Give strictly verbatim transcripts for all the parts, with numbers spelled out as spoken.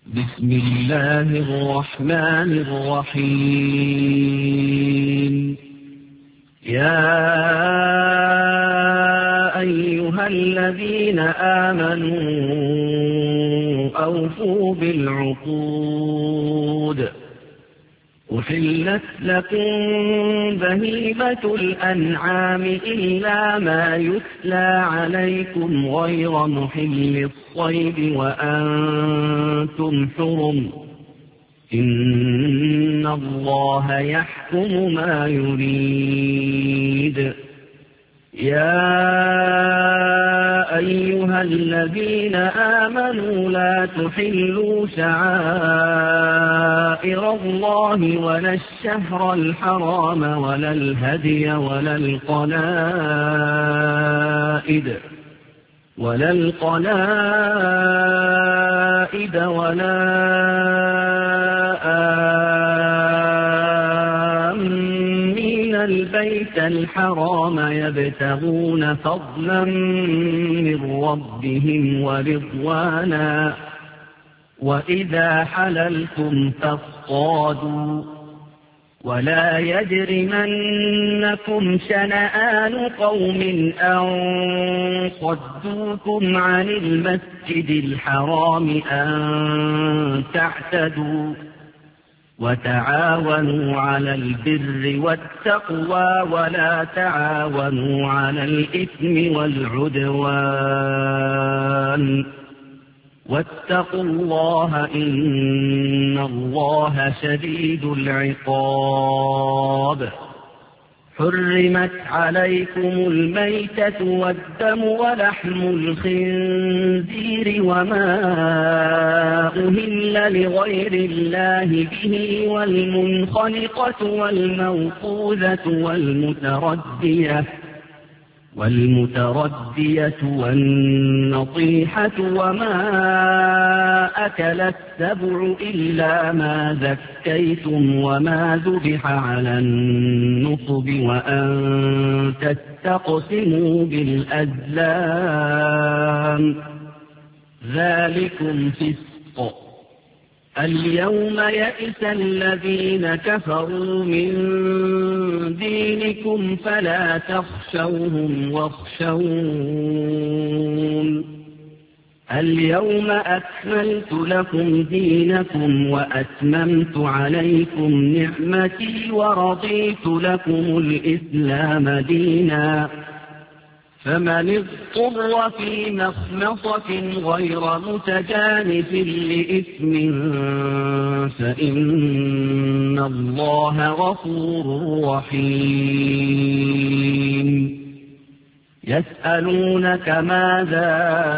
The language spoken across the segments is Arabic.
بسم الله الرحمن الرحيم. يا أيها الذين آمنوا أوفوا بالعقود. أحلت لكم بهيمة الأنعام إلا ما يتلى عليكم غير محل الصيد وأنتم حرم. إن الله يحكم ما يريد. يا أيها الذين آمنوا لا تحلوا شعائر الله ولا الشهر الحرام ولا الهدي ولا القلائد ولا القلائد ولا آمين البيت الحرام يبتغون فضلا من ربهم ورضوانا. وإذا حللتم فاصطادوا ولا يجرمنكم شنآن قوم أن صدوكم عن المسجد الحرام أن تعتدوا. وتعاونوا على البر والتقوى ولا تعاونوا على الإثم والعدوان. واتقوا الله إن الله شديد العقاب. حرمت عليكم الميتة والدم ولحم الخنزير وما أهل لغير الله به والمنخنقة والموقوذة والمتردية والمتردية والنطيحة وما أكل السبع إلا ما ذكيتم وما ذبح على النصب وأن تستقسموا بالأزلام ذلكم فسق. اليوم يئس الذين كفروا من دينكم فلا تخشوهم واخشون. اليوم أكملت لكم دينكم وأتممت عليكم نعمتي ورضيت لكم الإسلام دينا. فمن اضطر في مخمصة غير متجانف لإثم فإن الله غفور رحيم. يسألونك ماذا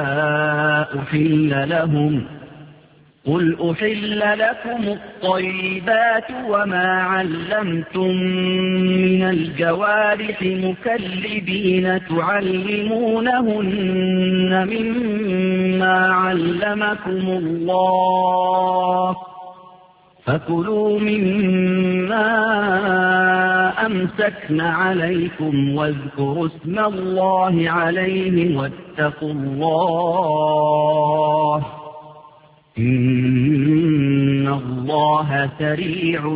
أحل لهم قل أحل لكم الطيبات وما علمتم من الجوارح مكلبين تعلمونهن مما علمكم الله فكلوا مما أمسكن عليكم واذكروا اسم الله عليه واتقوا الله إن الله سريع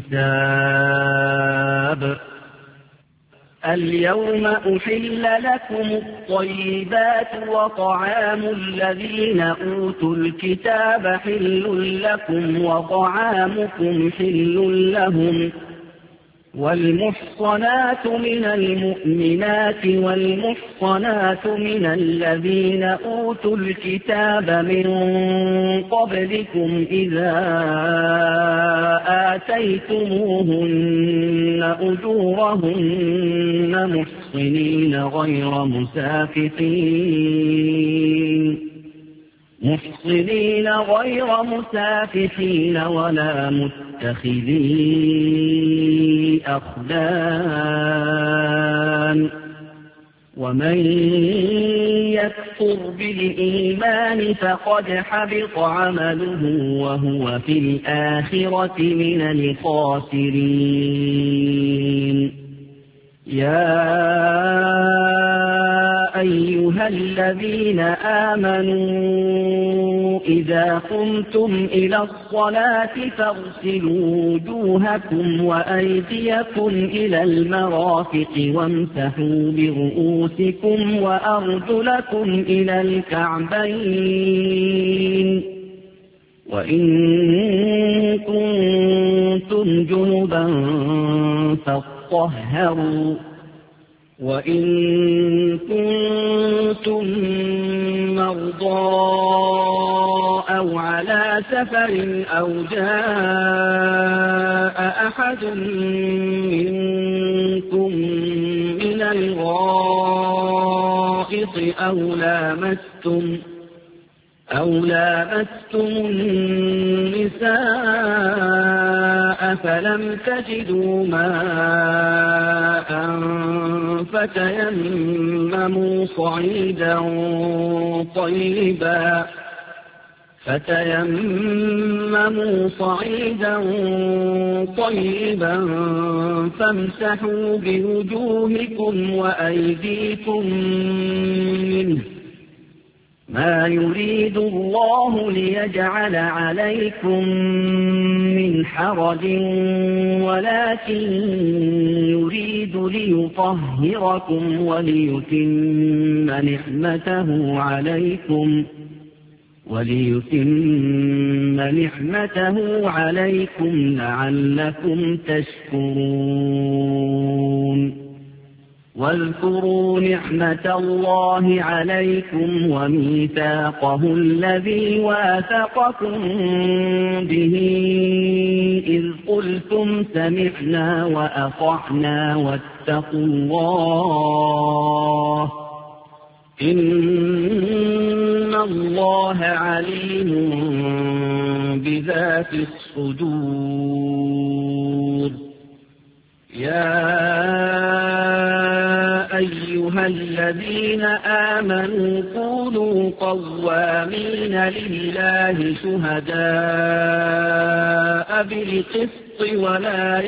الحساب. اليوم أحل لكم الطيبات وطعام الذين أوتوا الكتاب حل لكم وطعامكم حل لهم. والمحصنات من المؤمنات والمحصنات من الذين أوتوا الكتاب من قبلكم إذا آتيتموهن أجورهن محصنين غير مسافحين محصنين غير مسافحين ولا متخذي أخدان. ومن يكفر بالإيمان فقد حبط عمله وهو في الآخرة من الخاسرين. يا أيها الذين آمنوا إذا قمتم إلى الصلاة فاغسلوا وجوهكم وأيديكم إلى المرافق وامسحوا برؤوسكم وأرجلكم إلى الكعبين وإن كنتم جنبا فاطهروا وإن كنتم مرضى أو على سفر أو جاء أحد منكم من الغائط أو لامستم أو لامستم النساء فلم تجدوا ماء فتيمموا صعيدا طيبا فتيمموا صعيدا طيبا فامسحوا بوجوهكم وأيديكم منه ما يريد الله ليجعل عليكم من حرج ولكن يريد ليطهركم وليتم نعمته عليكم وليتم نعمته عليكم لعلكم تشكرون واذكروا نعمة الله عليكم وميثاقه الذي واثقكم به إذ قلتم سمعنا وأطعنا واتقوا الله إن الله عليم بذات الصدور يا أيها الذين آمنوا كونوا قوامين لله شهداء بالقسط ولا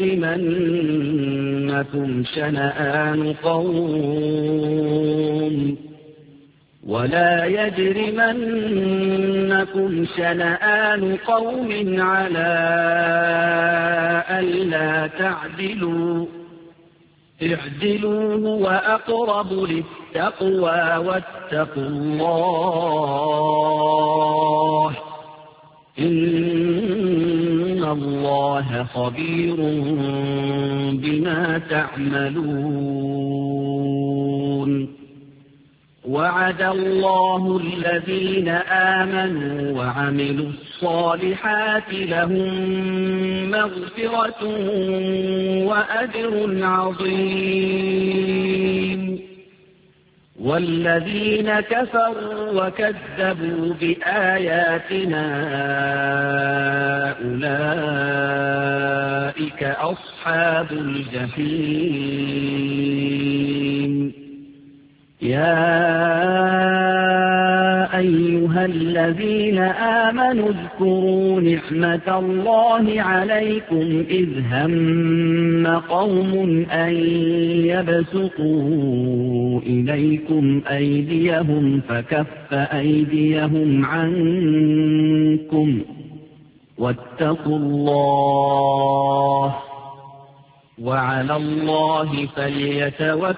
يجرمنكم شنآن قوم ولا يجرمنكم شنآن قوم على ألا تعدلوا اعدلوا هو أقرب للتقوى واتقوا الله إن الله خبير بما تعملون وعد الله الذين آمنوا وعملوا الصالحات لهم مغفرة وأجر عظيم والذين كفروا وكذبوا بآياتنا أولئك أصحاب الجحيم يا أيها الذين آمنوا اذكروا نعمة الله عليكم إذ هم قوم أن يبسطوا إليكم أيديهم فكف أيديهم عنكم واتقوا الله وعلى الله فليتوكل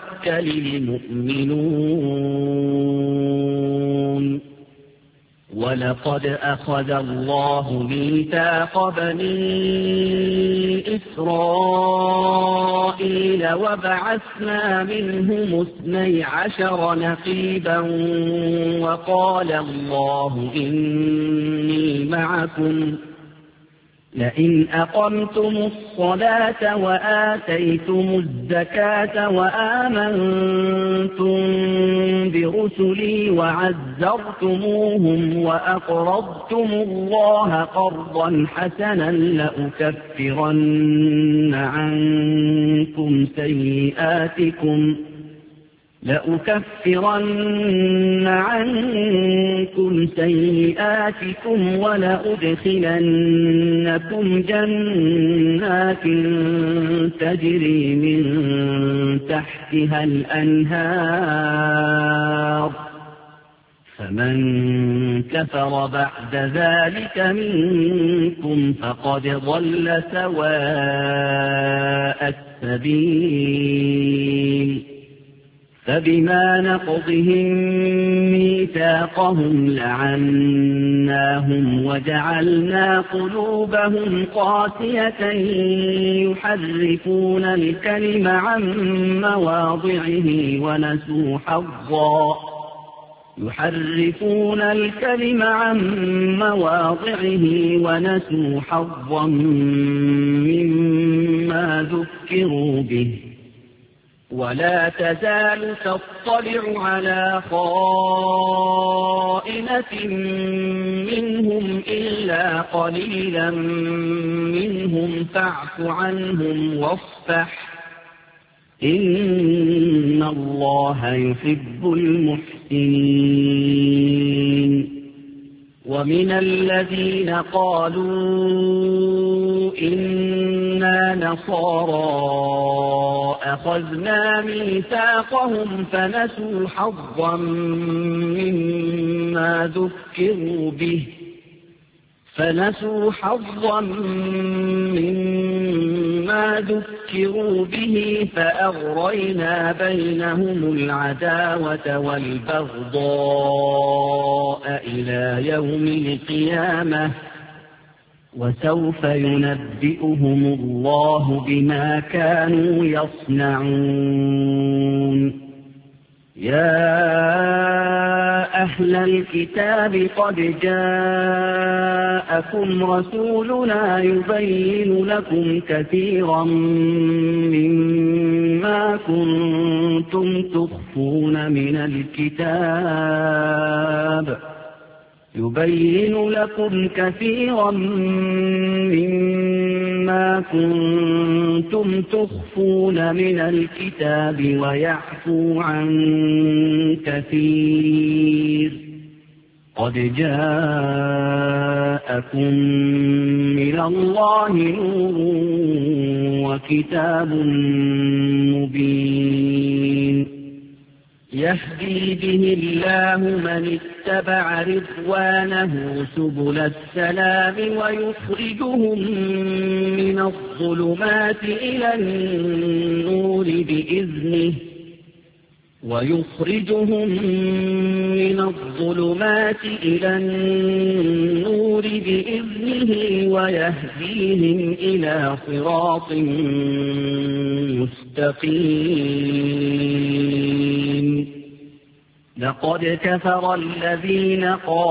المؤمنون ولقد أخذ الله ميثاق بني إسرائيل وبعثنا منهم اثني عشر نقيبا وقال الله إني معكم لئن أقمتم الصلاة وآتيتم الزكاة وآمنتم برسلي وعزرتموهم وأقرضتم الله قرضا حسنا لأكفرن عنكم سيئاتكم لأكفرن عنكم سيئاتكم ولأدخلنكم جنات تجري من تحتها الأنهار فمن كفر بعد ذلك منكم فقد ضل سواء السبيل فبما نقضهم ميثاقهم لعناهم وجعلنا قلوبهم قاسية يحرفون الكلم عن مواضعه ونسوا حظا يحرفون الكلم عن مواضعه ونسوا حظا مما ذكروا به ولا تزال تطلع على خائنة منهم إلا قليلا منهم فاعف عنهم واصفح إن الله يحب المحسنين ومن الذين قالوا إنا نصارى أخذنا ميثاقهم فنسوا حظا مما ذكروا به فنسوا حظا مما ذكروا به فأغرينا بينهم العداوة والبغضاء إلى يوم القيامة وسوف ينبئهم الله بما كانوا يصنعون يا أهل الكتاب قد جاءكم رسولنا يبين لكم كثيرا مما كنتم تخفون من الكتاب يبين لكم كثيرا مما كنتم تخفون من الكتاب ويعفو عن كثير قد جاءكم من الله نور وكتاب مبين يهدي به الله من اتبع رضوانه سبل السلام ويخرجهم من الظلمات إلى النور بإذنه ويخرجهم من الظلمات إلى النور بإذنه ويهديهم إلى صراط مستقيم لقد كفر الذين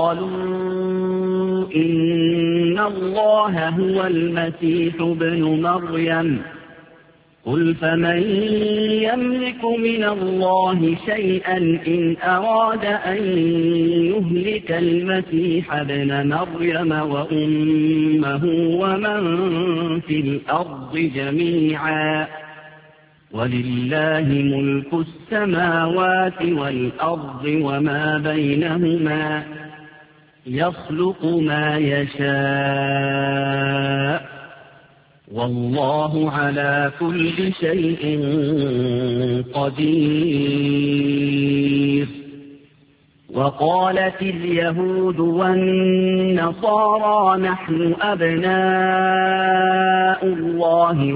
قالوا إن الله هو المسيح ابن مريم قل فمن يملك من الله شيئا إن أراد أن يهلك المسيح ابن مريم وأمه ومن في الأرض جميعا ولله ملك السماوات والأرض وما بينهما يخلق ما يشاء والله على كل شيء قدير وقالت اليهود والنصارى نحن أبناء الله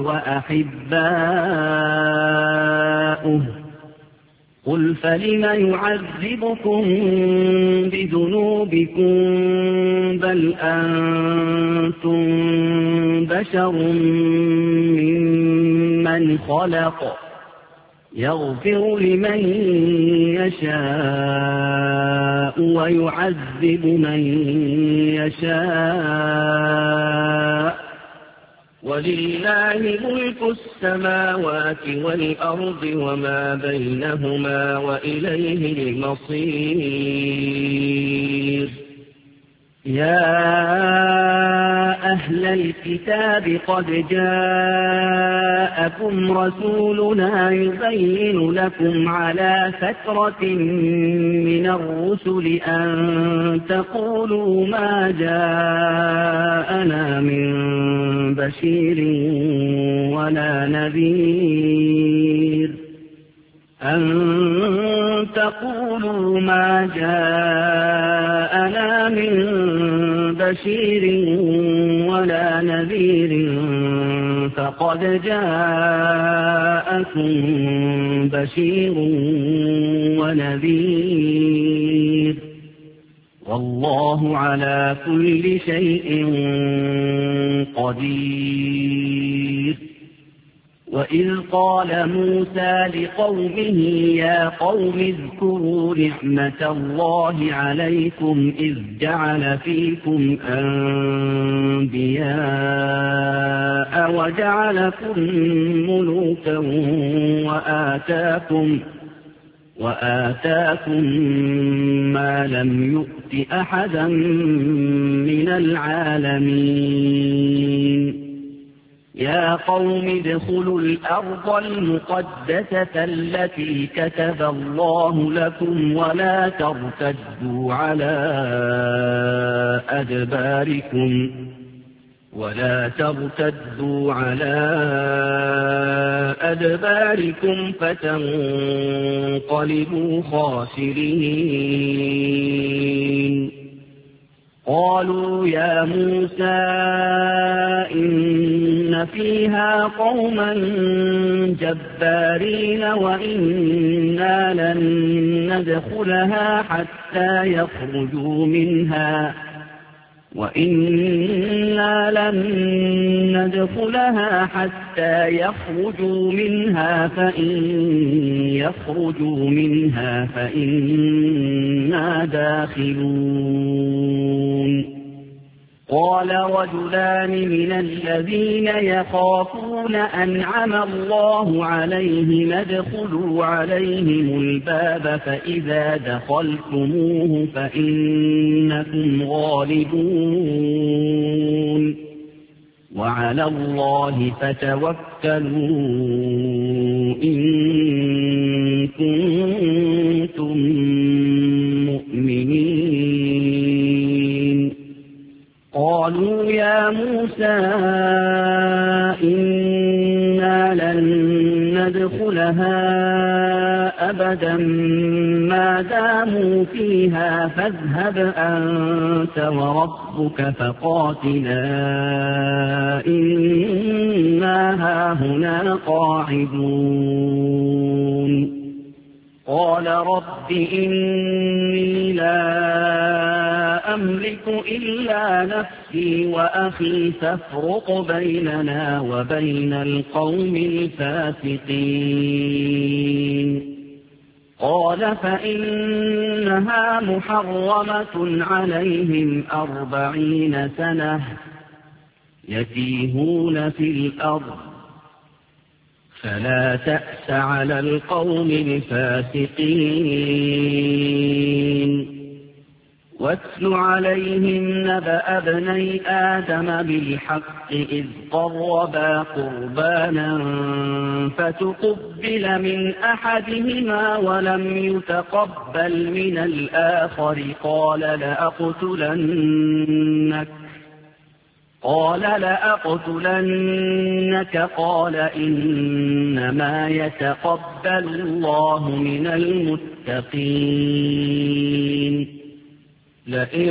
وأحباؤه قل فلم يعذبكم بذنوبكم بل أنتم بشر ممن خلق يغفر لمن يشاء ويعذب من يشاء ولله ملك السماوات والأرض وما بينهما وإليه المصير يا أهل الكتاب قد جاءكم رسولنا يبين لكم على فترة من الرسل أن تقولوا ما جاءنا من بشير ولا نذير أن تقولوا ما جاءنا من بشير ولا نذير فقد جاءكم بشير ونذير والله على كل شيء قدير. وإذ قال موسى لقومه يا قوم اذكروا نعمة الله عليكم إذ جعل فيكم أنبياء وجعلكم ملوكا وآتاكم وآتاكم ما لم يؤت أحدا من العالمين. يا قوم ادخلوا الأرض المقدسة التي كتب الله لكم ولا ترتدوا على أدباركم ولا ترتدوا على أدباركم فتنقلبوا خاسرين. قالوا يا موسى إن فيها قوما جبارين وإنا لن ندخلها حتى يخرجوا منها وإنا لن ندخلها حتى يخرجوا منها فإن يخرجوا منها فإنا داخلون. قال رجلان من الذين يخافون أنعم الله عليهم ادخلوا عليهم الباب فإذا دخلتموه فإنكم غالبون وعلى الله فتوكلوا إن كنتم مؤمنين. قالوا يا موسى إنا لن ندخلها أبدا ما داموا فيها فاذهب أنت وربك فقاتلا إنا هاهنا قاعدون. قال رب إني لا أملك إلا نفسي وأخي فافرق بيننا وبين القوم الفاسقين. قال فإنها محرمة عليهم أربعين سنة يتيهون في الأرض فلا تأس على القوم الفاسقين. واتل عليهم نبأ ابني آدم بالحق إذ قربا قربانا فتقبل من أحدهما ولم يتقبل من الآخر قال لأقتلنك قال لأقتلنك قال إنما يتقبل الله من المتقين. لئن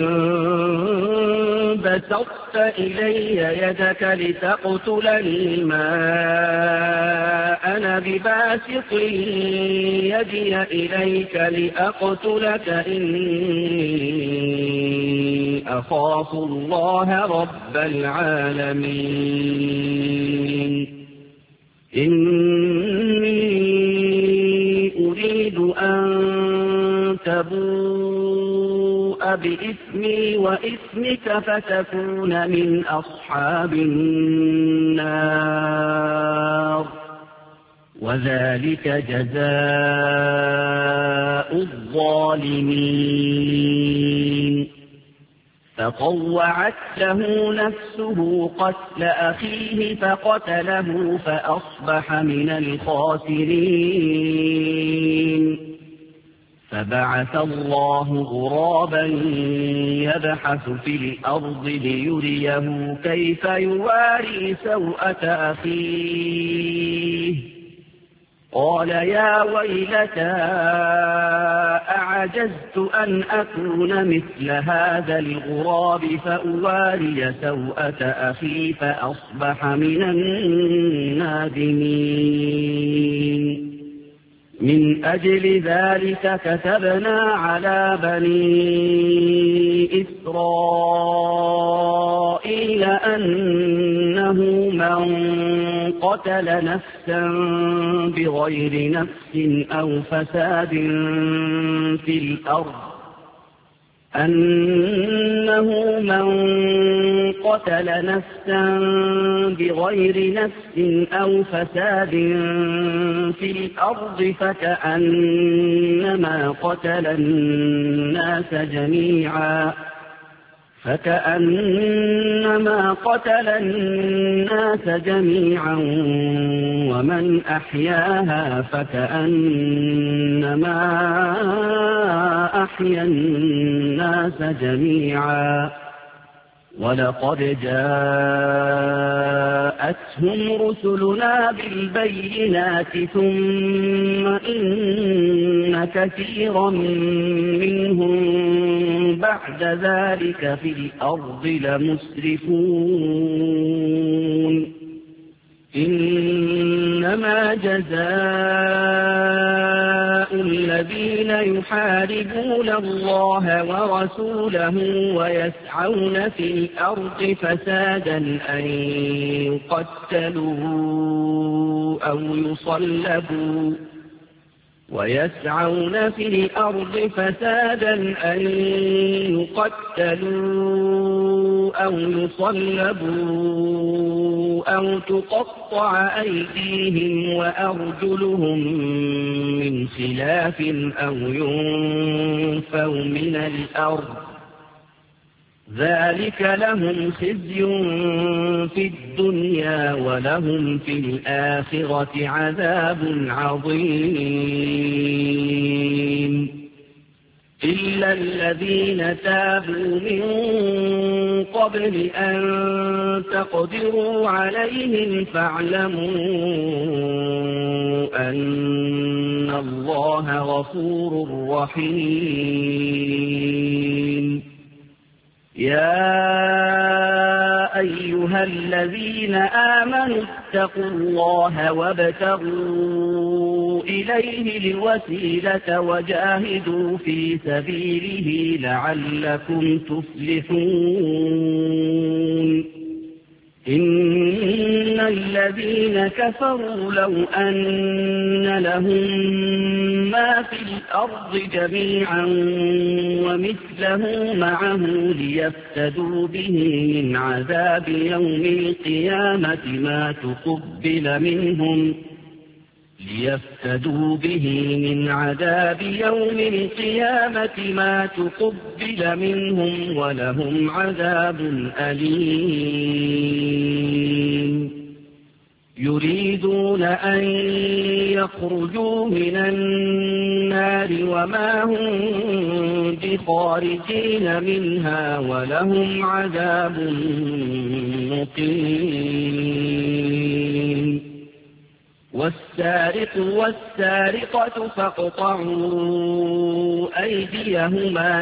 بسطت إلي يدك لتقتلني ما أنا بباسط يدي إليك لأقتلك إني أخاف الله رب العالمين. إني أريد أن تبوء بإثمي وإثمك فتكون من أصحاب النار وذلك جزاء الظالمين. فطوعت له نفسه قتل أخيه فقتله فأصبح من الخاسرين. فبعث الله غرابا يبحث في الأرض ليريه كيف يواري سوءة أخيه. قال يا ويلتى أعجزت أن أكون مثل هذا الغراب فأواري سوءة أخي فأصبح من النادمين. من أجل ذلك كتبنا على بني إسرائيل أنه من قتل نفسا بغير نفس أو فساد في الأرض أنه من قتل نفسا بغير نفس أو فساد في الأرض فكأنما قتل الناس جميعا فكأنما قتل الناس جميعا ومن أحياها فكأنما أحيا الناس جميعا. ولقد جاءتهم رسلنا بالبينات ثم إن كثيرا منهم بعد ذلك في الأرض لمسرفون. إنما جزاء الذين يحاربون الله ورسوله ويسعون في الأرض فسادا أن يقتلوا أو يصلبوا ويسعون في الأرض فسادا أن يقتلوا أو يصلبوا أو تقطع أيديهم وأرجلهم من خلاف أو ينفوا من الأرض ذلك لهم خزي في الدنيا ولهم في الآخرة عذاب عظيم. إلا الذين تابوا من قبل أن تقدروا عليهم فاعلموا أن الله غفور رحيم. يا أيها الذين آمنوا اتقوا الله وابتغوا إليه الوسيلة وجاهدوا في سبيله لعلكم تفلحون. إن الذين كفروا لو أن لهم ما في الأرض جميعا ومثله معه ليفتدوا به من عذاب يوم القيامة ما تقبل منهم ليفتدوا به من عذاب يوم القيامة ما تقبل منهم ولهم عذاب أليم. يريدون أن يخرجوا من النار وما هم بخارجين منها ولهم عذاب مقيم. والسارق والسارقة فاقطعوا أيديهما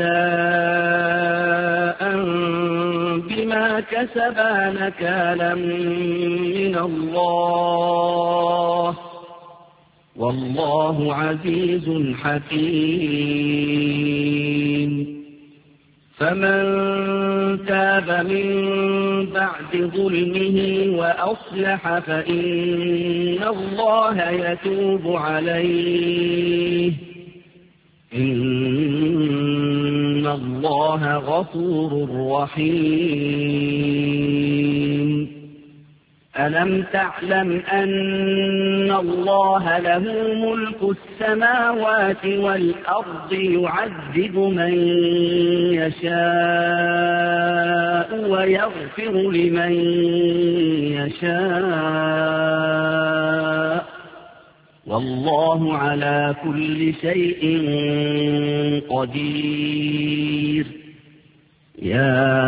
جزاء بما كسبا نكالا من الله والله عزيز حكيم. فمن تاب من بعد ظلمه وأصلح فإن الله يتوب عليه إن الله غفور رحيم. ألم تعلم أن الله له ملك السماوات والأرض يعذب من يشاء ويغفر لمن يشاء والله على كل شيء قدير. يا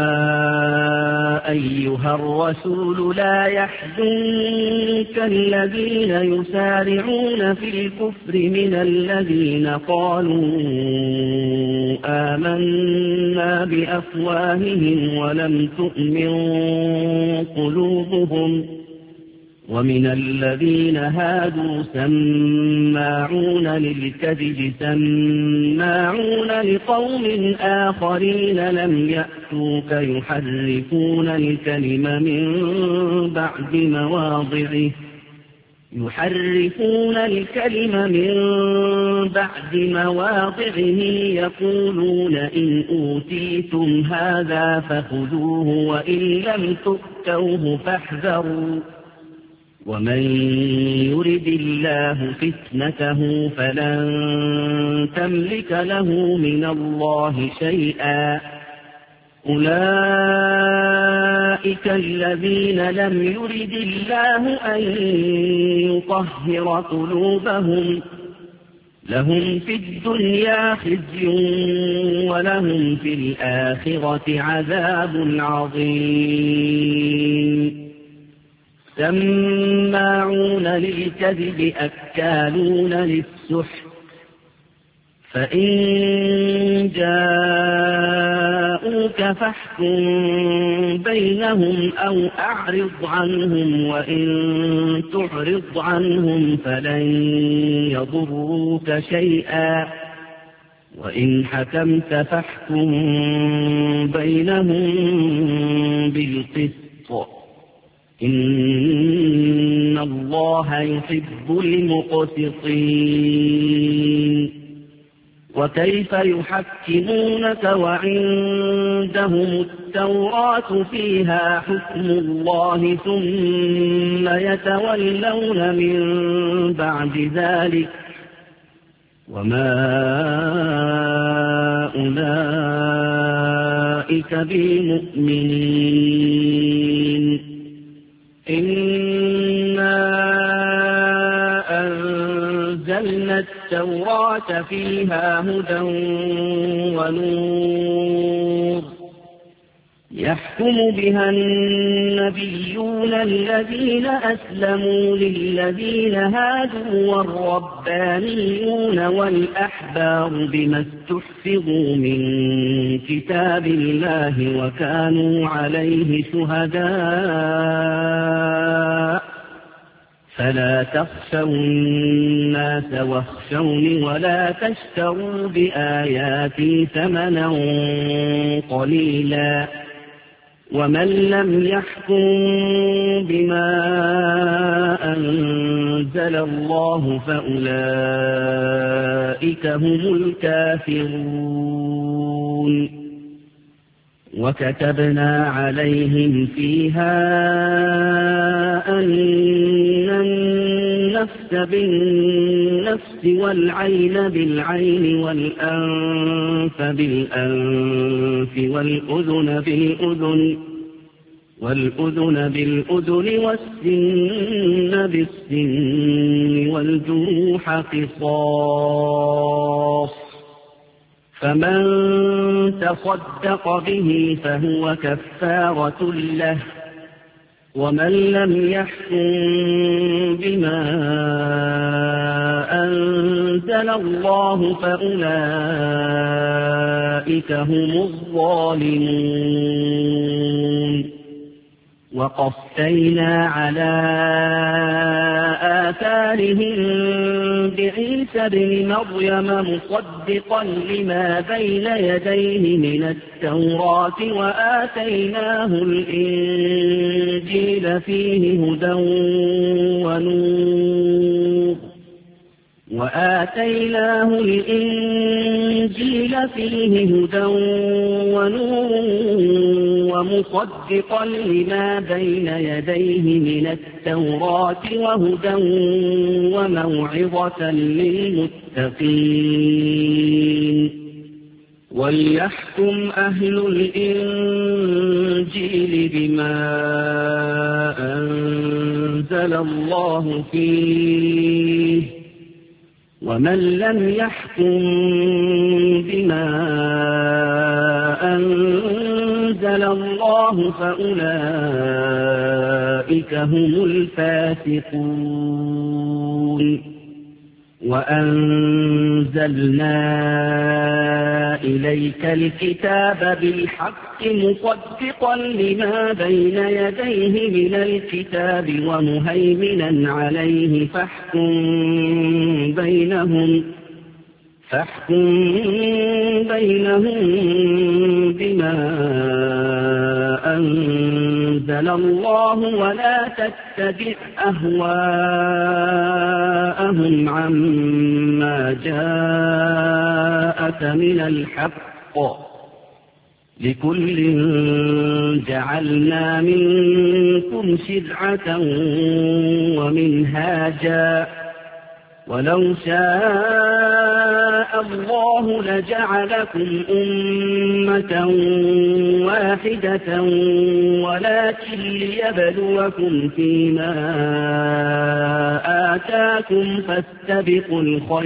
أيها الرسول لا يحزنك الذين يسارعون في الكفر من الذين قالوا آمنا بأفواههم ولم تؤمن قلوبهم ومن الذين هادوا سماعون للكذب سماعون لقوم آخرين لم يأتوك يحرفون الكلم من بعد مواضعه يحرفون الكلم من بعد مواضعه يقولون إن أوتيتم هذا فخذوه وإن لم تؤتوه فاحذروا ومن يرد الله فتنته فلن تملك له من الله شيئا. أولئك الذين لم يرد الله أن يطهر قلوبهم لهم في الدنيا خزي ولهم في الآخرة عذاب عظيم. سماعون للكذب أكالون للسحت فإن جاءوك فاحكم بينهم أو أعرض عنهم وإن تعرض عنهم فلن يضروك شيئا وإن حكمت فاحكم بينهم بالقسط إن الله يحب المقسطين. وكيف يحكمونك وعندهم التوراة فيها حكم الله ثم يتولون من بعد ذلك وما أولئك بمؤمنين. إنا أنزلنا التوراة فيها هدى ونور يحكم بها النبيون الذين أسلموا للذين هادوا والربانيون والأحبار بما استحفظوا من كتاب الله وكانوا عليه شهداء فلا تخشوا الناس واخشوني ولا تشتروا بآياتي ثمنا قليلا ومن لم يحكم بما أنزل الله فأولئك هم الكافرون. وكتبنا عليهم فيها أن النفس بالنفس والعين بالعين والأنف بالأنف والأذن بالأذن والأذن بالأذن والسن بالسن والجروح قصاص فمن تصدق به فهو كفارة له ومن لم يحكم بما أنزل الله فأولئك هم الظالمون. وقفينا على آثارهم بعيسى بن مريم مصدقا لما بين يديه من التوراة وآتيناه الإنجيل فيه هدى ونور وآتيناه الإنجيل فيه هدى ونور ومصدقا لما بين يديه من التوراة وهدى وموعظة للمتقين وليحكم أهل الإنجيل بما أنزل الله فيه ومن لم يحكم بما أنزل الله فأولئك هم الفاسقون وأنزلنا إليك الكتاب بالحق مصدقا لما بين يديه من الكتاب ومهيمنا عليه فاحكم بينهم فاحكم بينهم بما أنزل الله ولا تتبع أهواءهم عما جاءك من الحق لكل جعلنا منكم شرعة ومنهاجا ولو شاء الله لجعلكم أمة واحدة ولكن ليبلوكم فيما آتاكم فاستبقوا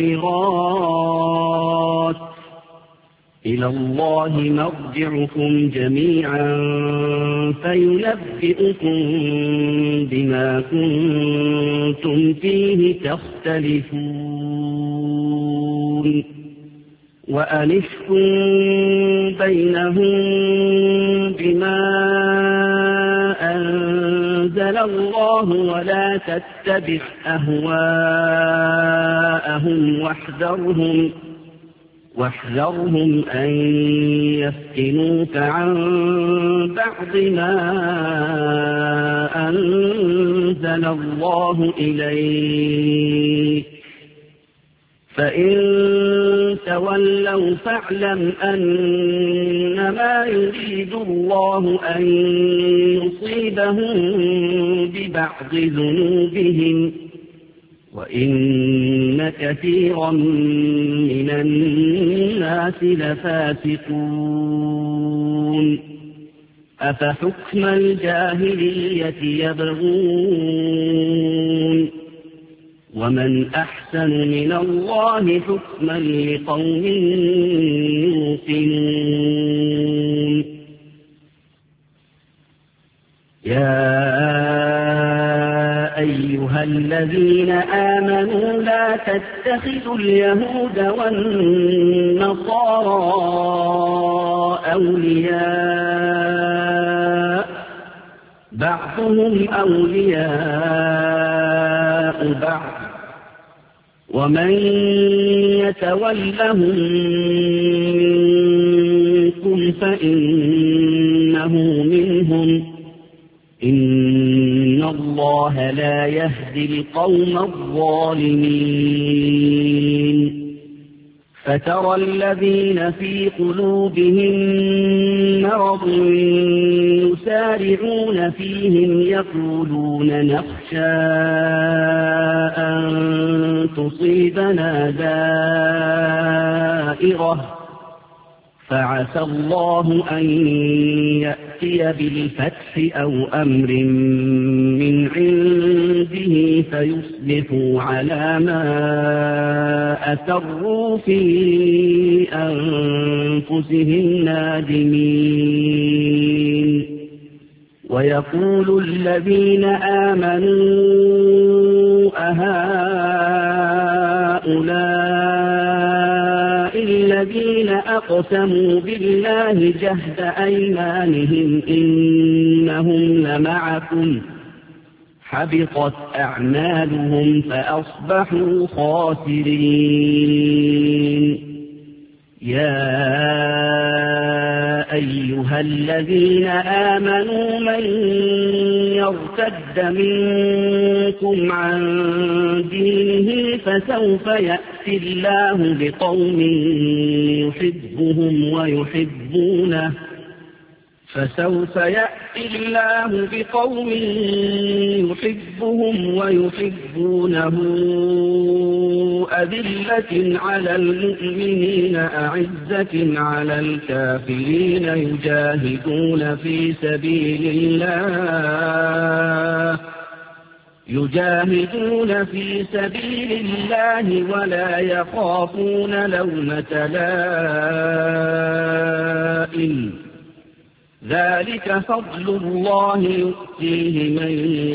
الخيرات إلى الله مرجعكم جميعا فينبئكم بما كنتم فيه تختلفون وأنحكم بينهم بما أنزل الله ولا تتبع أهواءهم واحذرهم واحذرهم أن يفتنوك عن بعض ما أنزل الله إليك فإن تولوا فاعلم أنما يريد الله أن يصيبهم ببعض ذنوبهم وإن كثيرا من الناس لفاسقون أفحكم الجاهلية يبغون ومن أحسن من الله حكما لقوم يوقنون يا أيها الذين آمنوا لا تتخذوا اليهود والنصارى أولياء بعضهم أولياء بعض ومن يتولهم منكم فإنه منهم إن الله لا يهدي القوم الظالمين فترى الذين في قلوبهم مرض يسارعون فيهم يقولون نخشى أن تصيبنا دائرة فعسى الله أن يأتي بالفتح أو أمر من عنده فيصبحوا على ما أسروا في أنفسهم نادمين ويقول الذين آمنوا أهؤلاء الذين أقسموا بالله جهد أيمانهم إنهم لمعكم حبطت أعمالهم فأصبحوا خاسرين يا أيها الذين آمنوا من يرتد منكم عن دينه فسوف يأتي الله بقوم يحبهم ويحبونه فسوف يأتي الله بقوم يحبهم ويحبونه أذلة على المؤمنين أعزة على الكافرين يجاهدون في سبيل الله يجاهدون في سبيل الله ولا يخافون لومة لائم ذلك فضل الله يؤتيه من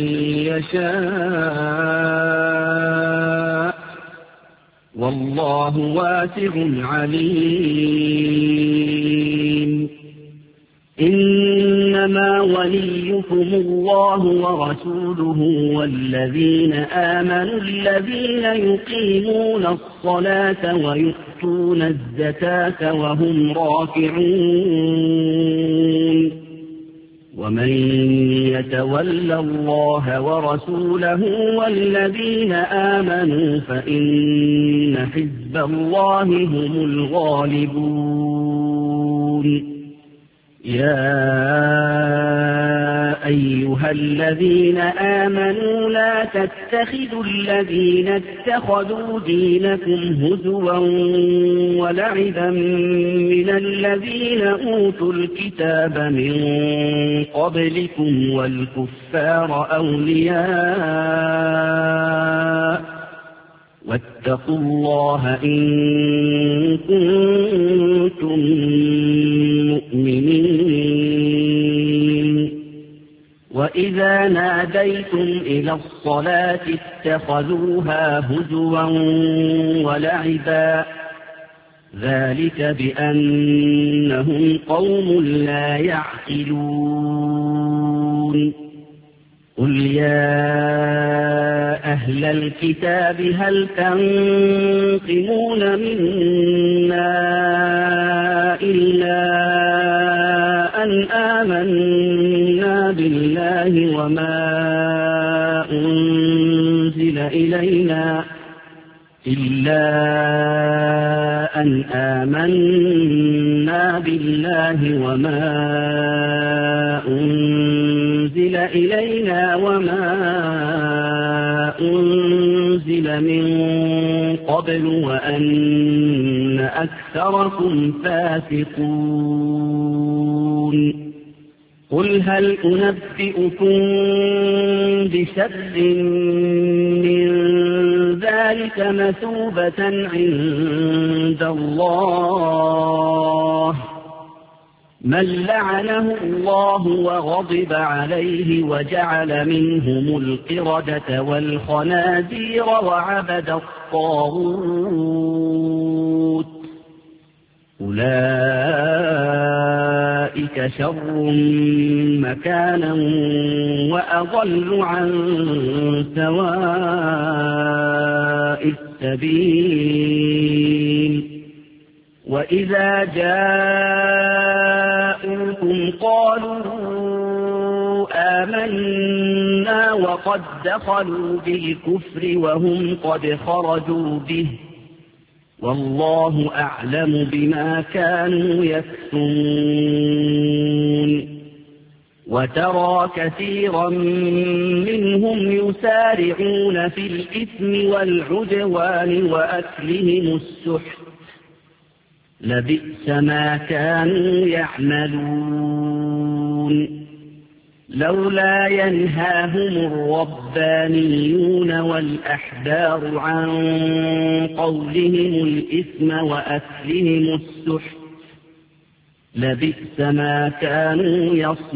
يشاء والله واسع عليم إنما وليكم الله ورسوله والذين آمنوا الذين يقيمون الصلاة ويؤتون الزكاة وهم راكعون ومن يتول الله ورسوله والذين آمنوا فإن حزب الله هم الغالبون يا أيها الذين آمنوا لا تتخذوا الذين اتخذوا دينكم هزوا ولعبا من الذين أوتوا الكتاب من قبلكم والكفار أولياء واتقوا الله إن كنتم مؤمنين وإذا ناديتم إلى الصلاة اتخذوها هزوا ولعبا ذلك بأنهم قوم لا يعقلون قل يا أهل الكتاب هل تنقمون منا إلا أن آمنا بالله وما أنزل إلينا إلا أن آمنا بالله وما أنزل إلينا وما أنزل من قبل وأن أكثركم فاسقون قل هل أنبئكم بشر من ذلك مثوبة عند الله من لعنه الله وغضب عليه وجعل منهم القردة والخنازير وعبد الطاغوت أولئك شر مكانا وأضل عن سواء السبيل وإذا جاءوكم قالوا آمنا وقد دخلوا بالكفر وهم قد خرجوا به والله أعلم بما كانوا يكتمون وترى كثيرا منهم يسارعون في الإثم والعدوان وأكلهم السحت لبئس ما كانوا يعملون لولا ينهاهم الربانيون والأحبار عن قولهم الإثم وأكلهم السحت لبئس ما كانوا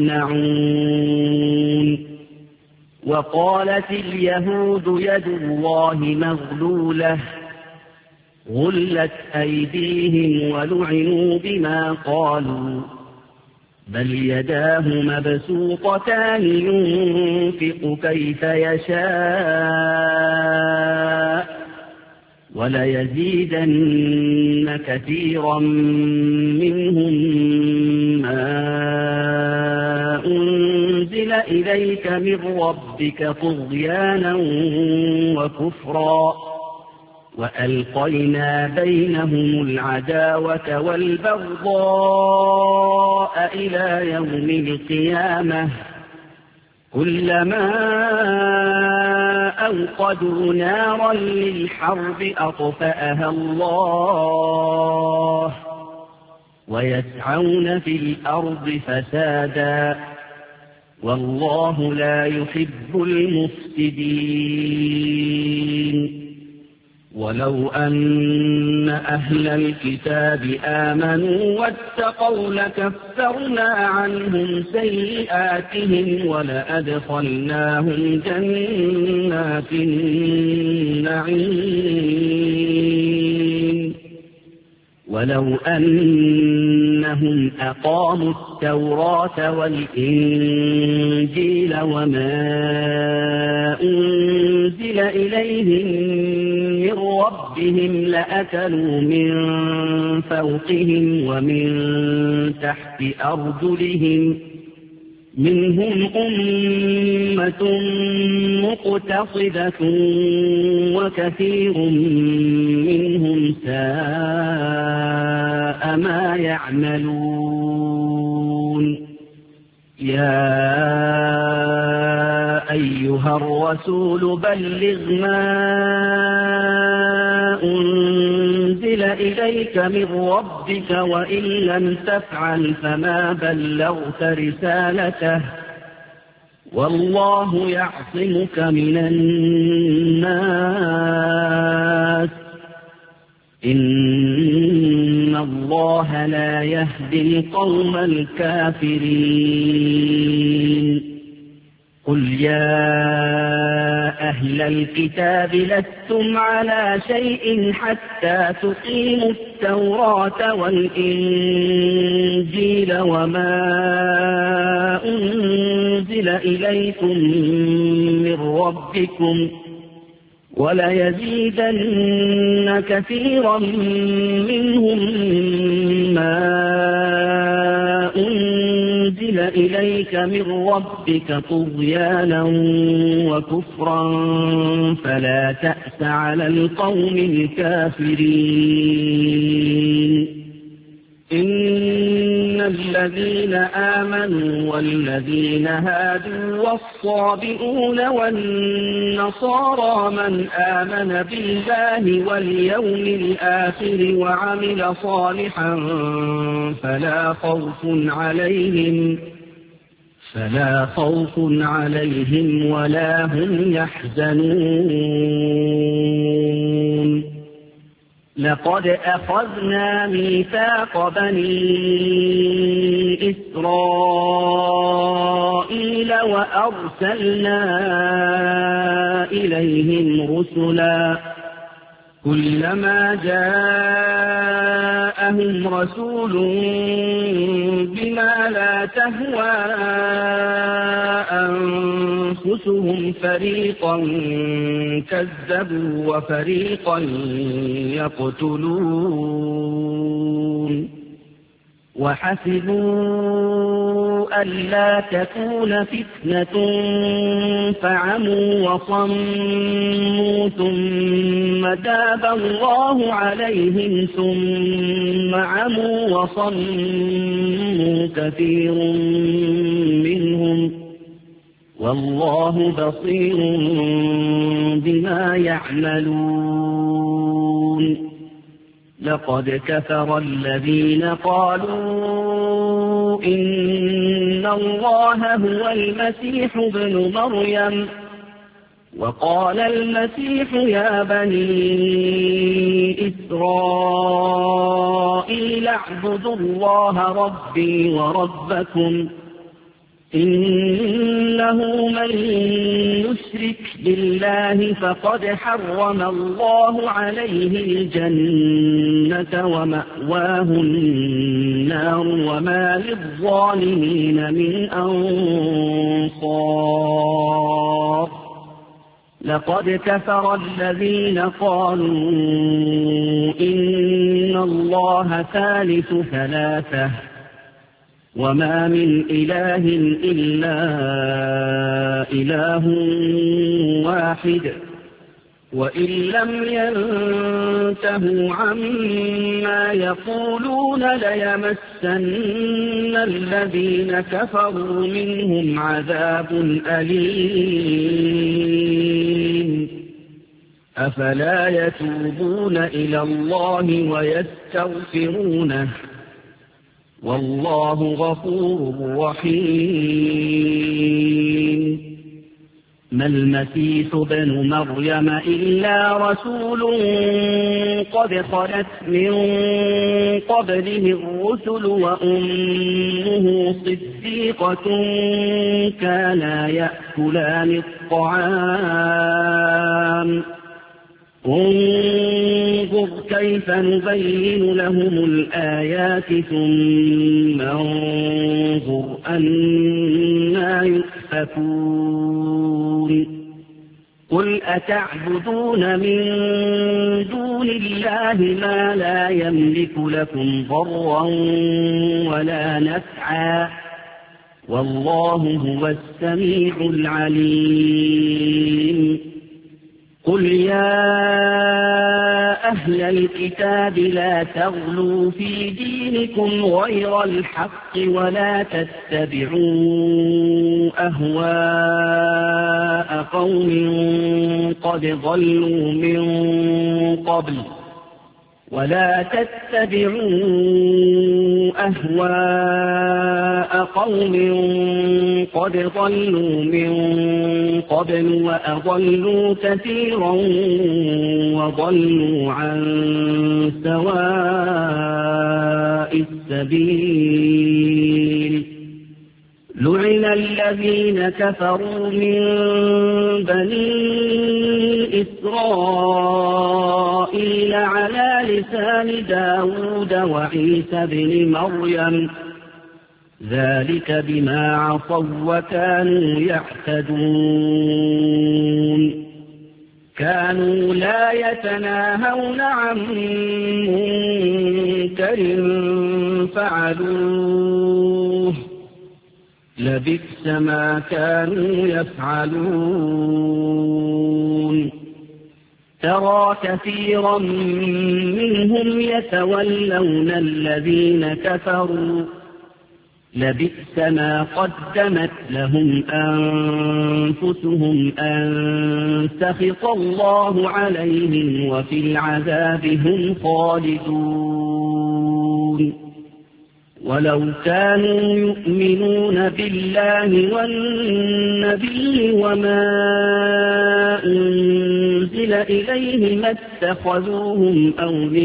يصنعون وقالت اليهود يد الله مغلولة غلت أيديهم ولعنوا بما قالوا بل يداه مبسوطتان ينفق كيف يشاء وليزيدن كثيرا منهم ما أنزل إليك من ربك طغيانا وكفرا وألقينا بينهم العداوة والبغضاء إلى يوم القيامة كلما أوقدوا نارا للحرب أطفأها الله ويسعون في الأرض فسادا والله لا يحب المفسدين ولو أن أهل الكتاب آمنوا واتقوا لكفرنا عنهم سيئاتهم ولأدخلناهم جنات النعيم ولو أنهم أقاموا التوراة والإنجيل وما أنزل إليهم من ربهم لأكلوا من فوقهم ومن تحت أرجلهم منهم أمة مقتصدة وكثير منهم ساء ما يعملون يا أيها الرسول بلغ ما أنزل إليك من ربك وإن لم تفعل فما بلغت رسالته والله يعصمك من الناس إن الله لا يهدي القوم الكافرين قل يا أهل الكتاب لستم على شيء حتى تقيموا التوراة والإنجيل وما أنزل إليكم من ربكم وليزيدن كثيرا منهم ما أنزل إليك من ربك طغيانا وكفرا فلا تأس على القوم الكافرين إن الذين آمنوا والذين هادوا والصابئون والنصارى من آمن بالله واليوم الآخر وعمل صالحا فلا خوف عليهم فلا خوف عليهم ولا هم يحزنون لقد أخذنا ميثاق بني إسرائيل وأرسلنا إليهم رسلا كلما جاءهم رسول بما لا تهوى أنفسهم فريقا كذبوا وفريقا يقتلون وحسبوا ألا تكون فتنة فعموا وصموا ثم تاب الله عليهم ثم عموا وصموا كثير منهم والله بصير بما يعملون لقد كفر الذين قالوا إن الله هو المسيح ابن مريم وقال المسيح يا بني إسرائيل اعبدوا الله ربي وربكم إنه من يشرك بالله فقد حرم الله عليه الجنة ومأواه النار وما للظالمين من أنصار لقد كفر الذين قالوا إن الله ثالث ثلاثة وما من إله إلا إله واحد وإن لم ينتهوا عما يقولون ليمسن الذين كفروا منهم عذاب أليم أفلا يتوبون إلى الله ويستغفرونه والله غفور رحيم ما المسيح ابن مريم إلا رسول قد خلت من قبله الرسل وأمه صديقة كانا يأكلان الطعام انظر كيف نبين لهم الآيات ثم انظر أنا يؤفكون قل أتعبدون من دون الله ما لا يملك لكم ضرا ولا نفعا والله هو السميع العليم قل يا أهل الكتاب لا تغلوا في دينكم غير الحق ولا تتبعوا أهواء قوم قد ضلوا من قبل ولا تتبعوا أهواء قوم قد ضلوا من قبل وأضلوا كثيرا وضلوا عن سواء السبيل لعن الذين كفروا من بني إسرائيل على لسان داود وعيسى بن مريم ذلك بما عصوا وكانوا يعتدون كانوا لا يتناهون عن منكر فعلوه لبئس ما كانوا يفعلون ترى كثيرا منهم يتولون الذين كفروا لبئس ما قدمت لهم أنفسهم أن سخط الله عليهم وفي العذاب هم خالدون ولو كانوا يؤمنون بالله والنبي وما أنزل إليه ما اتخذوهم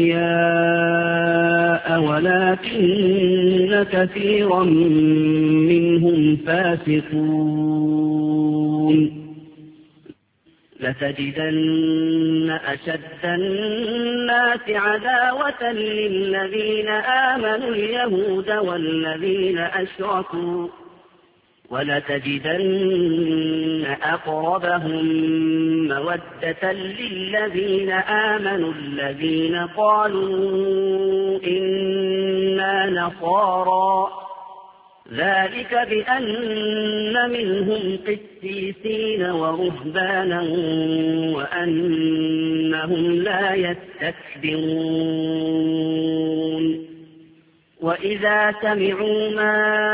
أولياء ولكن كثيرا منهم فاسقون لتجدن أشد الناس عداوة للذين آمنوا اليهود والذين أشركوا ولتجدن أقربهم مودة للذين آمنوا الذين قالوا إنا نصارى ذلك بأن منهم قسيسين ورهبانا وأنهم لا يستكبرون وإذا سمعوا ما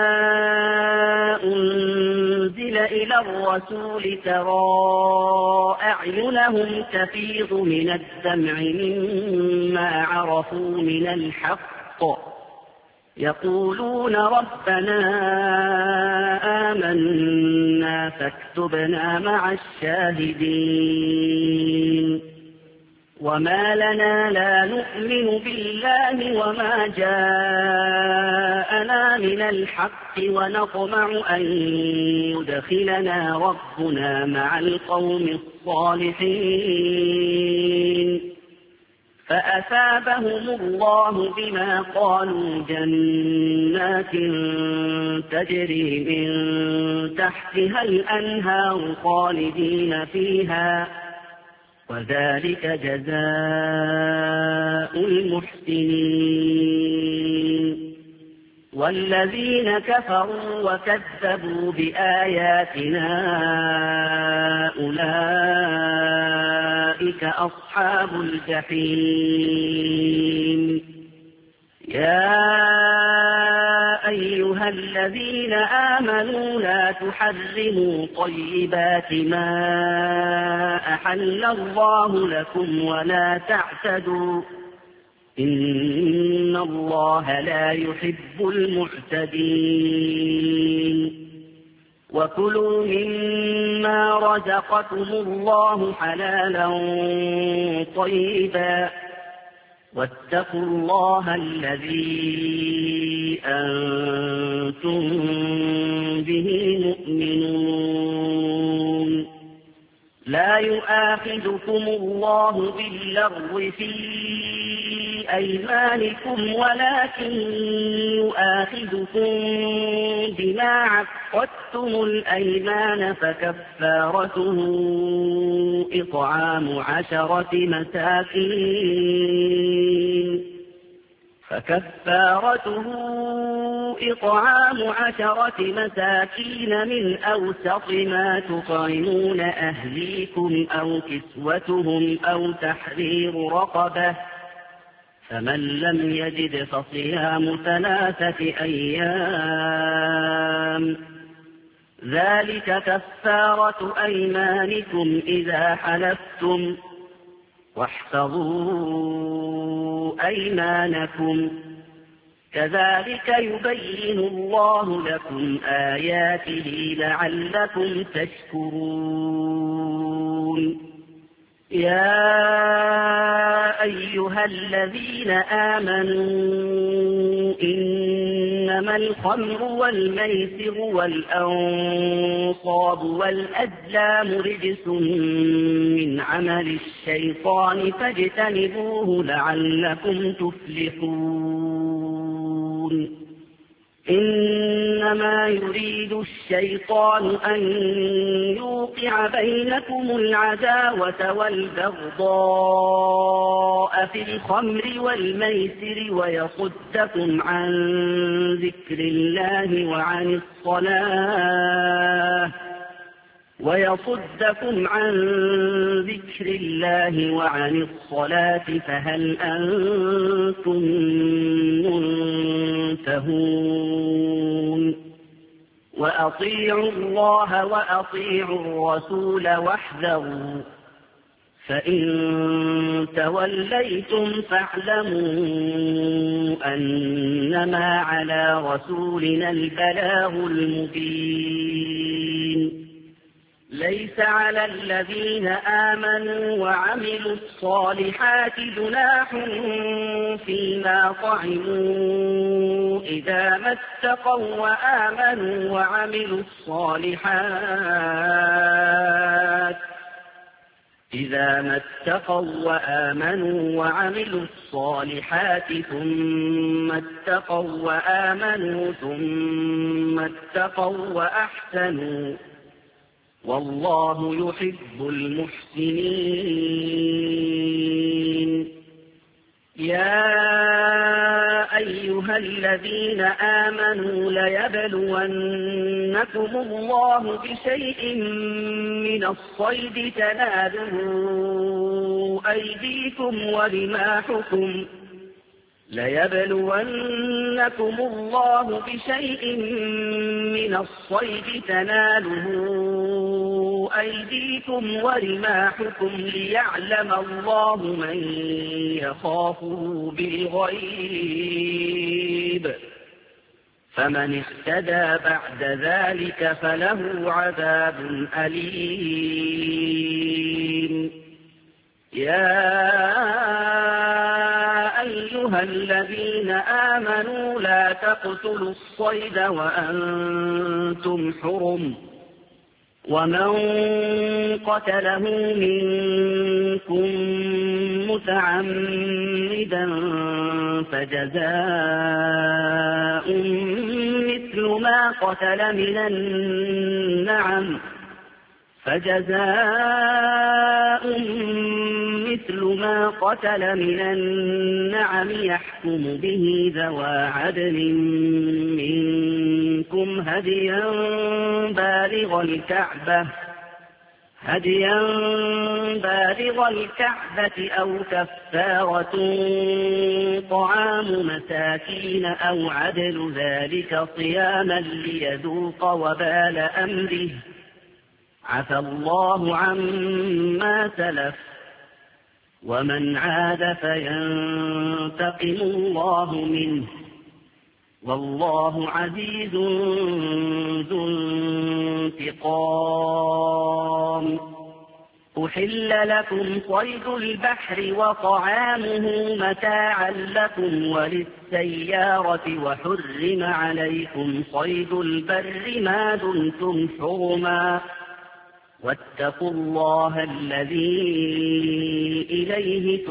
أنزل إلى الرسول ترى أعينهم تفيض من الدمع مما عرفوا من الحق يقولون ربنا آمنا فاكتبنا مع الشاهدين وما لنا لا نؤمن بالله وما جاءنا من الحق ونطمع أن يدخلنا ربنا مع القوم الصالحين فأثابهم الله بما قالوا جنات تجري من تحتها الأنهار خالدين فيها وذلك جزاء المحسنين والذين كفروا وكذبوا بآياتنا أولئك أصحاب الجحيم يا أيها الذين آمنوا لا تحرموا طيبات ما أحل الله لكم ولا تعتدوا إن الله لا يحب المعتدين وكلوا مما رزقكم الله حلالا طيبا واتقوا الله الذي أنتم به مؤمنون لا يؤاخذكم الله باللغو في أيمانكم ولكن يؤاخذكم بما عقدتم الأيمان فكفارته إطعام عشرة مساكين فكفارته إطعام عشرة مساكين من أوسط ما تطعمون أهليكم أو كسوتهم أو تحرير رقبة فمن لم يجد فصيام ثلاثة أيام ذلك كفارة أيمانكم إذا حلفتم واحفظوا أيمانكم كذلك يبين الله لكم آياته لعلكم تشكرون يا أيها الذين آمنوا إنما الخمر والميسر والأنصاب والأزلام رجس من عمل الشيطان فاجتنبوه لعلكم تفلحون إنما يريد الشيطان أن يوقع بينكم العداوة والبغضاء في الخمر والميسر ويصدكم عن ذكر الله وعن الصلاة ويصدكم عن ذكر الله وعن الصلاة فهل أنتم منتهون وأطيعوا الله وأطيعوا الرسول واحذروا فإن توليتم فاعلموا أنما على رسولنا البلاغ المبين ليس على الذين آمنوا وعملوا الصالحات جناح فيما طعموا إذا ما اتقوا وآمنوا وعملوا الصالحات إذا ما اتقوا وآمنوا وعملوا الصالحات ثم اتقوا وآمنوا ثم اتقوا وأحسنوا والله يحب المحسنين يا أيها الذين آمنوا ليبلونكم الله بشيء من الصيد تناله أيديكم ورماحكم ليبلونكم الله بشيء من الصيد تناله أيديكم ورماحكم ليعلم الله من يخافه بالغيب فمن اهتدى بعد ذلك فله عذاب أليم يا أيها الذين آمنوا لا تقتلوا الصيد وأنتم حرم ومن قتله منكم متعمدا فجزاء مثل ما قتل من النعم فجزاء مثل ما قتل من النعم يحكم به ذوى عدل منكم هديا بالغ الكعبة هديا بالغ الكعبة أو كفارة طعام مساكين أو عدل ذلك صياما ليذوق وبال أمره عفى الله عما سلف ومن عاد فينتقم الله منه والله عزيز ذو انتقام. أحل لكم صيد البحر وطعامه متاعا لكم وللسيارة وحرم عليكم صيد البر ما دمتم حرما واتقوا الله الذي إليه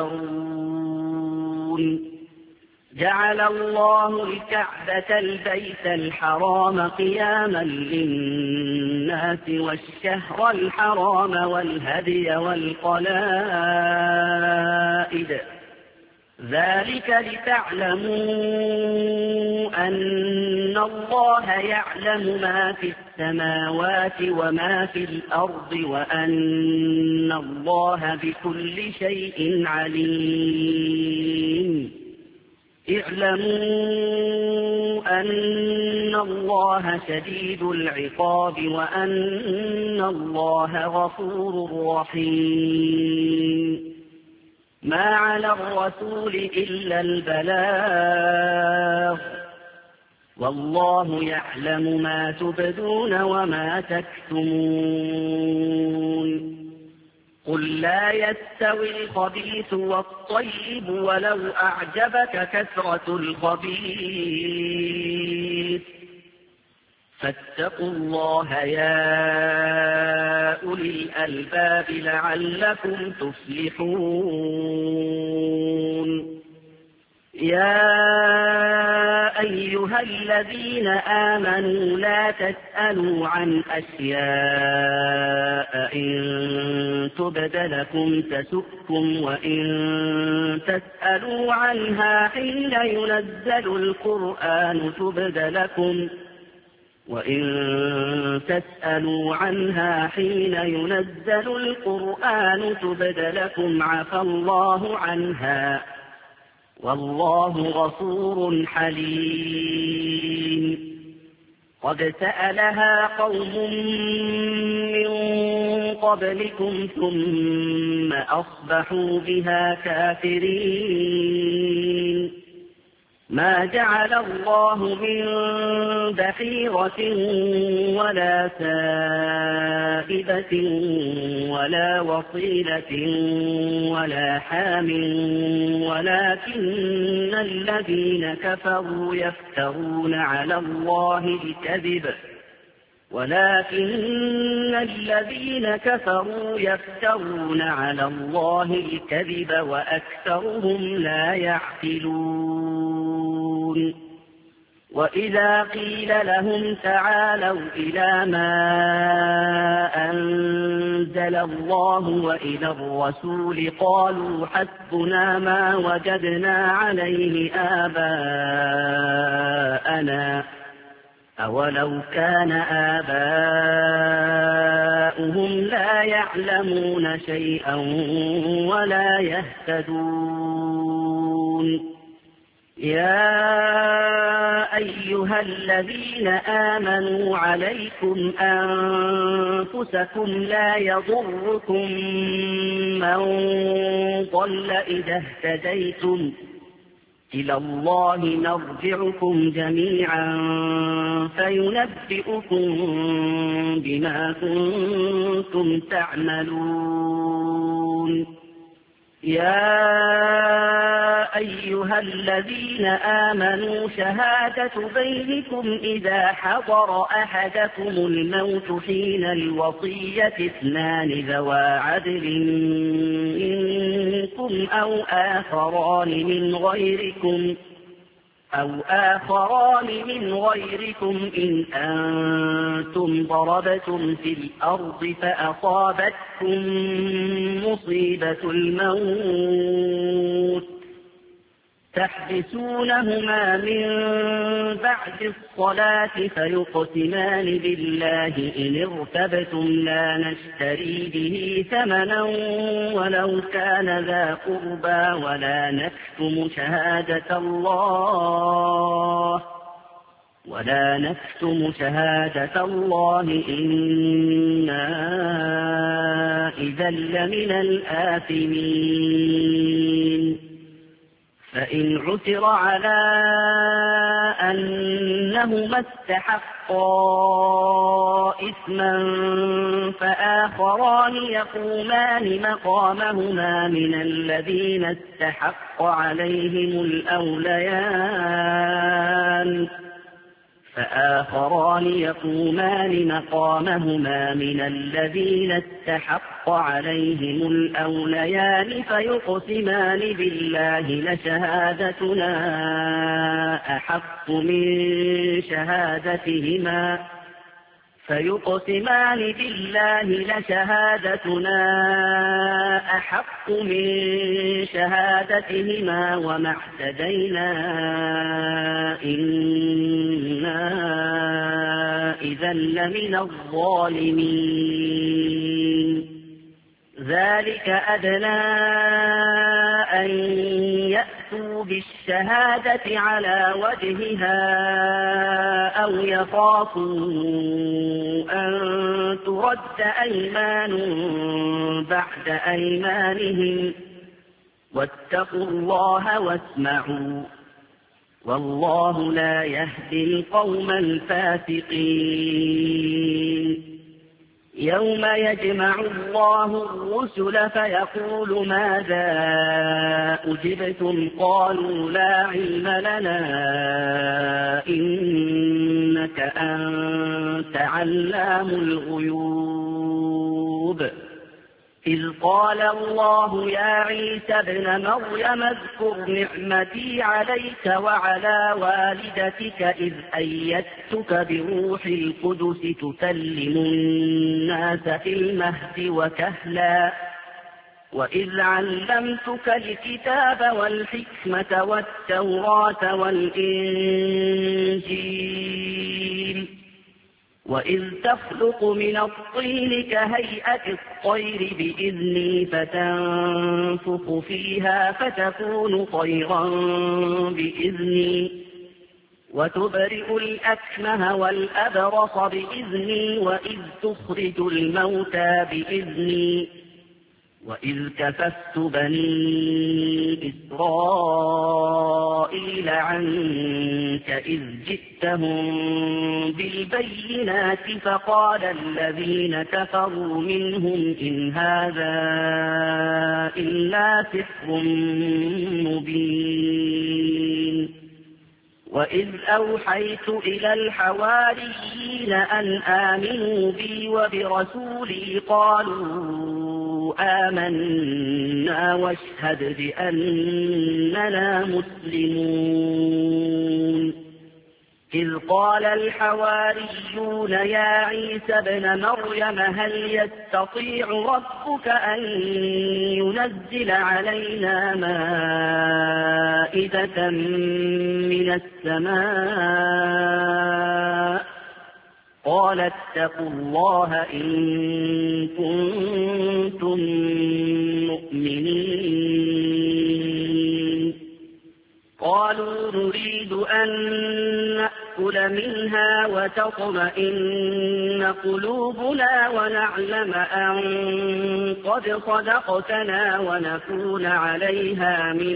تحشرون. جعل الله الكعبة البيت الحرام قياما للناس والشهر الحرام والهدي والقلائد ذلك لتعلموا أن الله يعلم ما في السماوات وما في الأرض وأن الله بكل شيء عليم. اعلموا أن الله شديد العقاب وأن الله غفور رحيم. ما على الرسول إلا البلاغ والله يعلم ما تبدون وما تكتمون. قل لا يستوي الخبيث والطيب ولو أعجبك كثرة الخبيث فاتقوا الله يا أولي الألباب لعلكم تفلحون. يا أيها الذين آمنوا لا تسألوا عن أشياء إن تبد لكم تسؤكم وإن تسألوا عنها حين ينزل القرآن تبد لكم وإن تسألوا عنها حين ينزل القرآن تبد لكم عفى الله عنها والله غفور حليم. قد سألها قوم من قبلكم ثم أصبحوا بها كافرين. ما جعل الله من بحيرة ولا سائبة ولا وصيلة ولا حام ولكن الذين كفروا يفترون على الله الكذب ولكن الذين كفروا يفترون على الله الكذب وأكثرهم لا يعقلون. وإذا قيل لهم تعالوا إلى ما أنزل الله وإلى الرسول قالوا حسبنا ما وجدنا عليه آباءنا أولو كان آباؤهم لا يعلمون شيئا ولا يهتدون. يا أيها الذين آمنوا عليكم أنفسكم لا يضركم من ضل إذا اهتديتم إلى الله مرجعكم جميعا فينبئكم بما كنتم تعملون. يا أيها الذين آمنوا شهادة بينكم إذا حضر أحدكم الموت حين الوصية اثنان ذوى عدل منكم أو آخران من غيركم أو آخران من غيركم إن أنتم ضربتم في الأرض فأصابتكم مصيبة الموت تحبسونهما من بعد الصلاة فيقسمان بالله إن ارتبتم لا نشتري به ثمنا ولو كان ذا قربى ولا نكتم شهادة الله ولا نكتم شهادة الله إنا إذا لمن الآثمين فإن عثر على أنهما استحقا إثما فآخران يقومان مقامهما من الذين استحق عليهم الأوليان فآخران يقومان مقامهما من الذين استحق عليهم الأوليان فيقسمان بالله لشهادتنا أحق من شهادتهما فيقسمان بالله لشهادتنا أحق من شهادتهما وما اعتدينا إنا إذا لمن الظالمين ذلك أدنى أن يأتوا بالشهادة على وجهها أو يخافوا أن ترد أيمان بعد أيمانهم واتقوا الله واسمعوا والله لا يهدي القوم الفاسقين يوم يجمع الله الرسل فيقول ماذا أجبتم قالوا لا علم لنا إنك أنت علام الغيوب إذ قال الله يا عيسى ابن مريم اذكر نعمتي عليك وعلى والدتك إذ أيدتك بروح القدس تكلم الناس في المهد وكهلا وإذ علمتك الكتاب والحكمة والتوراة والإنجيل وإذ تخلق من الطين كهيئة الطير بإذني فتنفخ فيها فتكون طيرا بإذني وتبرئ الأكمه والأبرص بإذني وإذ تخرج الموتى بإذني وإذ كففت بني إسرائيل عنك إذ جئتهم بالبينات فقال الذين كفروا منهم إن هذا إلا سحر مبين وإذ أوحيت إلى الحواريين أن آمنوا بي وبرسولي قالوا آمنا واشهد بأننا مسلمون إذ قال الحواريون يا عيسى ابن مريم هل يستطيع ربك أن ينزل علينا مائدة من السماء قال اتقوا الله إن كنتم مؤمنين قالوا نريد أن نأكل منها وتطمئن قلوبنا ونعلم أن قد صدقتنا ونكون عليها من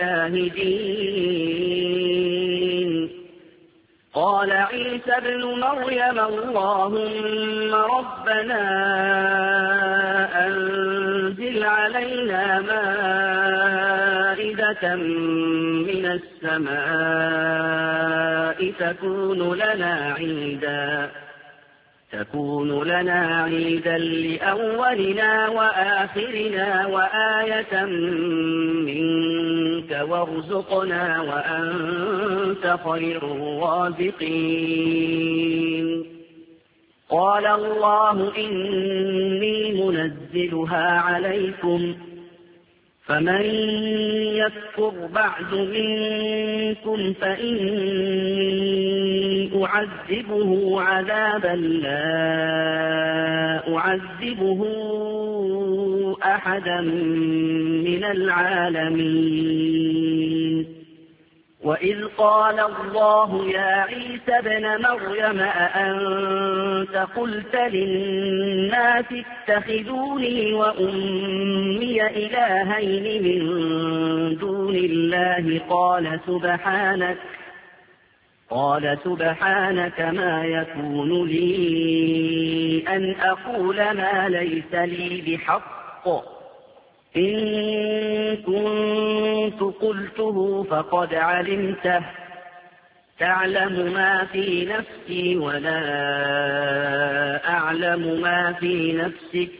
الشاهدين قال عيسى ابن مريم اللهم ربنا أنزل علينا مائدة من السماء تكون لنا عيدا تكون لنا عيدا لأولنا وآخرنا وآية منك وارزقنا وأنت خير الرازقين قال الله إني منزلها عليكم فمن يكفر بعد منكم فإني أعذبه عذابا لا أعذبه أحدا من العالمين وإذ قال الله يا عيسى ابن مريم أأنت قلت للناس اتخذوني وأمي إلهين من دون الله قال سبحانك قال سبحانك ما يكون لي أن أقول ما ليس لي بحق إن كنت قلته فقد علمته تعلم ما في نفسي ولا أعلم ما في نفسك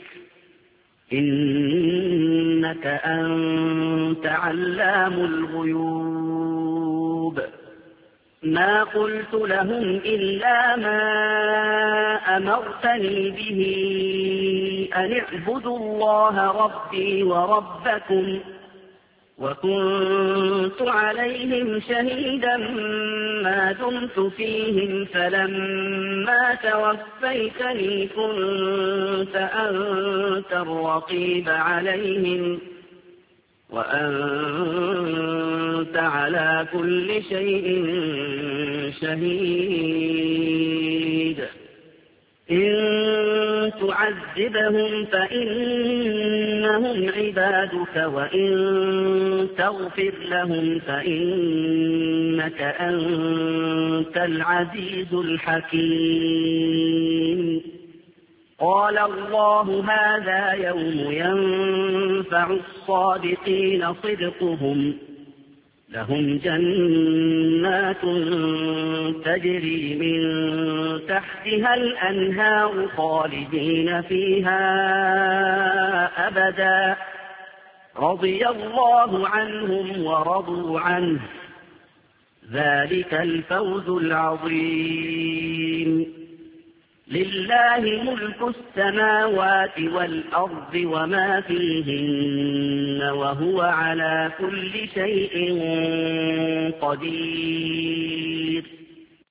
إنك أنت علام الغيوب ما قلت لهم إلا ما أمرتني به أن اعبدوا الله ربي وربكم وكنت عليهم شهيدا ما دمت فيهم فلما توفيتني كنت أنت الرقيب عليهم وأنت على كل شيء شهيد إن تعذبهم فإنهم عبادك وإن تغفر لهم فإنك أنت العزيز الحكيم قال الله هذا يوم ينفع الصادقين صدقهم لهم جنات تجري من تحتها الأنهار خالدين فيها أبدا رضي الله عنهم ورضوا عنه ذلك الفوز العظيم لله ملك السماوات والأرض وما فيهن وهو على كل شيء قدير